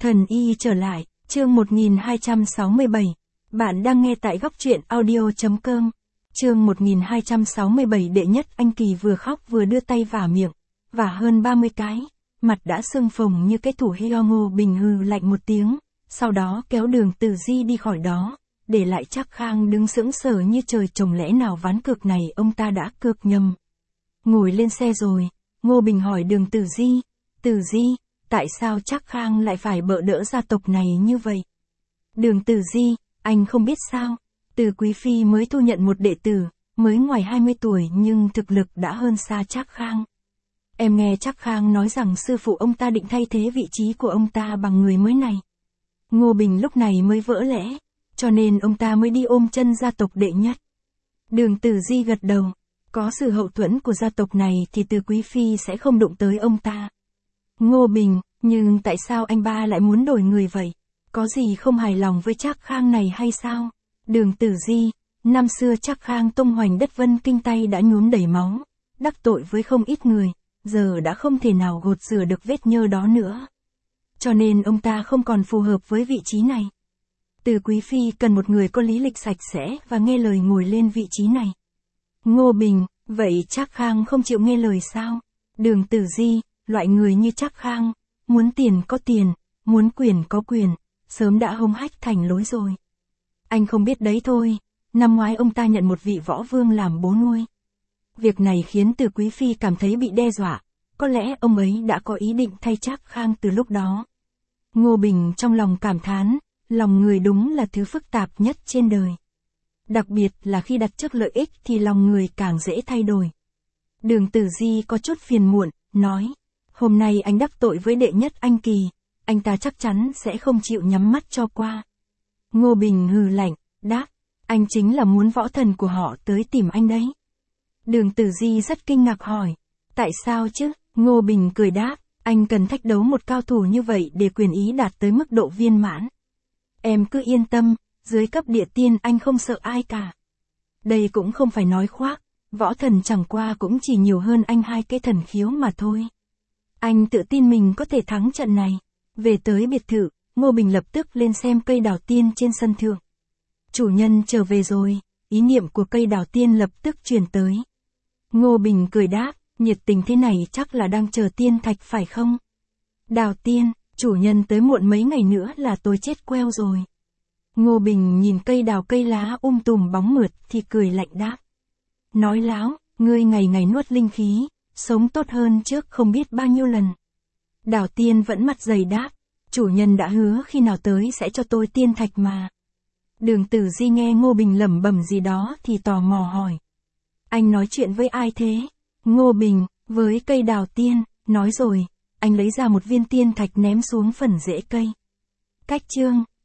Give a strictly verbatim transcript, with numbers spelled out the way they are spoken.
Thần y trở lại, chương một nghìn hai trăm sáu mươi bảy. Bạn đang nghe tại góc truyện audio.com. Chương một nghìn hai trăm sáu mươi bảy. Đệ Nhất Anh Kỳ vừa khóc vừa đưa tay vả miệng, vả hơn ba mươi cái, mặt đã sưng phồng như cái thủ heo. Ngô Bình hừ lạnh một tiếng, sau đó kéo Đường Tử Di đi khỏi đó, để lại Trác Khang đứng sững sờ như trời trồng. Lẽ nào ván cược này ông ta đã cược nhầm? Ngồi lên xe rồi, Ngô Bình hỏi Đường Tử Di, Tử Di, tại sao Trác Khang lại phải bợ đỡ gia tộc này như vậy? Đường Tử Di, anh không biết sao, Từ Quý Phi mới thu nhận một đệ tử, mới ngoài hai mươi tuổi nhưng thực lực đã hơn xa Trác Khang. Em nghe Trác Khang nói rằng sư phụ ông ta định thay thế vị trí của ông ta bằng người mới này. Ngô Bình lúc này mới vỡ lẽ, cho nên ông ta mới đi ôm chân gia tộc Đệ Nhất. Đường Tử Di gật đầu, có sự hậu thuẫn của gia tộc này thì Từ Quý Phi sẽ không đụng tới ông ta. Ngô Bình, nhưng tại sao anh ba lại muốn đổi người vậy? Có gì không hài lòng với Trác Khang này hay sao? Đường Tử Di, năm xưa Trác Khang tung hoành đất Vân Kinh tay đã nhuốm đầy máu, đắc tội với không ít người, giờ đã không thể nào gột rửa được vết nhơ đó nữa. Cho nên ông ta không còn phù hợp với vị trí này. Từ Quý Phi cần một người có lý lịch sạch sẽ và nghe lời ngồi lên vị trí này. Ngô Bình, vậy Trác Khang không chịu nghe lời sao? Đường Tử Di, loại người như Trác Khang, muốn tiền có tiền, muốn quyền có quyền, sớm đã hống hách thành lối rồi. Anh không biết đấy thôi, năm ngoái ông ta nhận một vị võ vương làm bố nuôi. Việc này khiến Từ Quý Phi cảm thấy bị đe dọa, có lẽ ông ấy đã có ý định thay Trác Khang từ lúc đó. Ngô Bình trong lòng cảm thán, lòng người đúng là thứ phức tạp nhất trên đời. Đặc biệt là khi đặt trước lợi ích thì lòng người càng dễ thay đổi. Đường Tử Di có chút phiền muộn, nói, hôm nay anh đắc tội với Đệ Nhất Anh Kỳ, anh ta chắc chắn sẽ không chịu nhắm mắt cho qua. Ngô Bình hừ lạnh, đáp, anh chính là muốn võ thần của họ tới tìm anh đấy. Đường Tử Di rất kinh ngạc hỏi, tại sao chứ? Ngô Bình cười đáp, anh cần thách đấu một cao thủ như vậy để quyền ý đạt tới mức độ viên mãn. Em cứ yên tâm, dưới cấp địa tiên anh không sợ ai cả. Đây cũng không phải nói khoác, võ thần chẳng qua cũng chỉ nhiều hơn anh hai cái thần khiếu mà thôi. Anh tự tin mình có thể thắng trận này. Về tới biệt thự, Ngô Bình lập tức lên xem cây đào tiên trên sân thượng. Chủ nhân trở về rồi, ý niệm của cây đào tiên lập tức truyền tới. Ngô Bình cười đáp, nhiệt tình thế này chắc là đang chờ tiên thạch phải không? Đào tiên, chủ nhân tới muộn mấy ngày nữa là tôi chết queo rồi. Ngô Bình nhìn cây đào cây lá um tùm bóng mượt thì cười lạnh đáp. Nói láo, ngươi ngày ngày nuốt linh khí, sống tốt hơn trước không biết bao nhiêu lần. Đào tiên vẫn mặt dày đáp, chủ nhân đã hứa khi nào tới sẽ cho tôi tiên thạch mà. Đường Tử Di nghe Ngô Bình lẩm bẩm gì đó thì tò mò hỏi. Anh nói chuyện với ai thế? Ngô Bình, với cây đào tiên, nói rồi, anh lấy ra một viên tiên thạch ném xuống phần rễ cây. Cách chương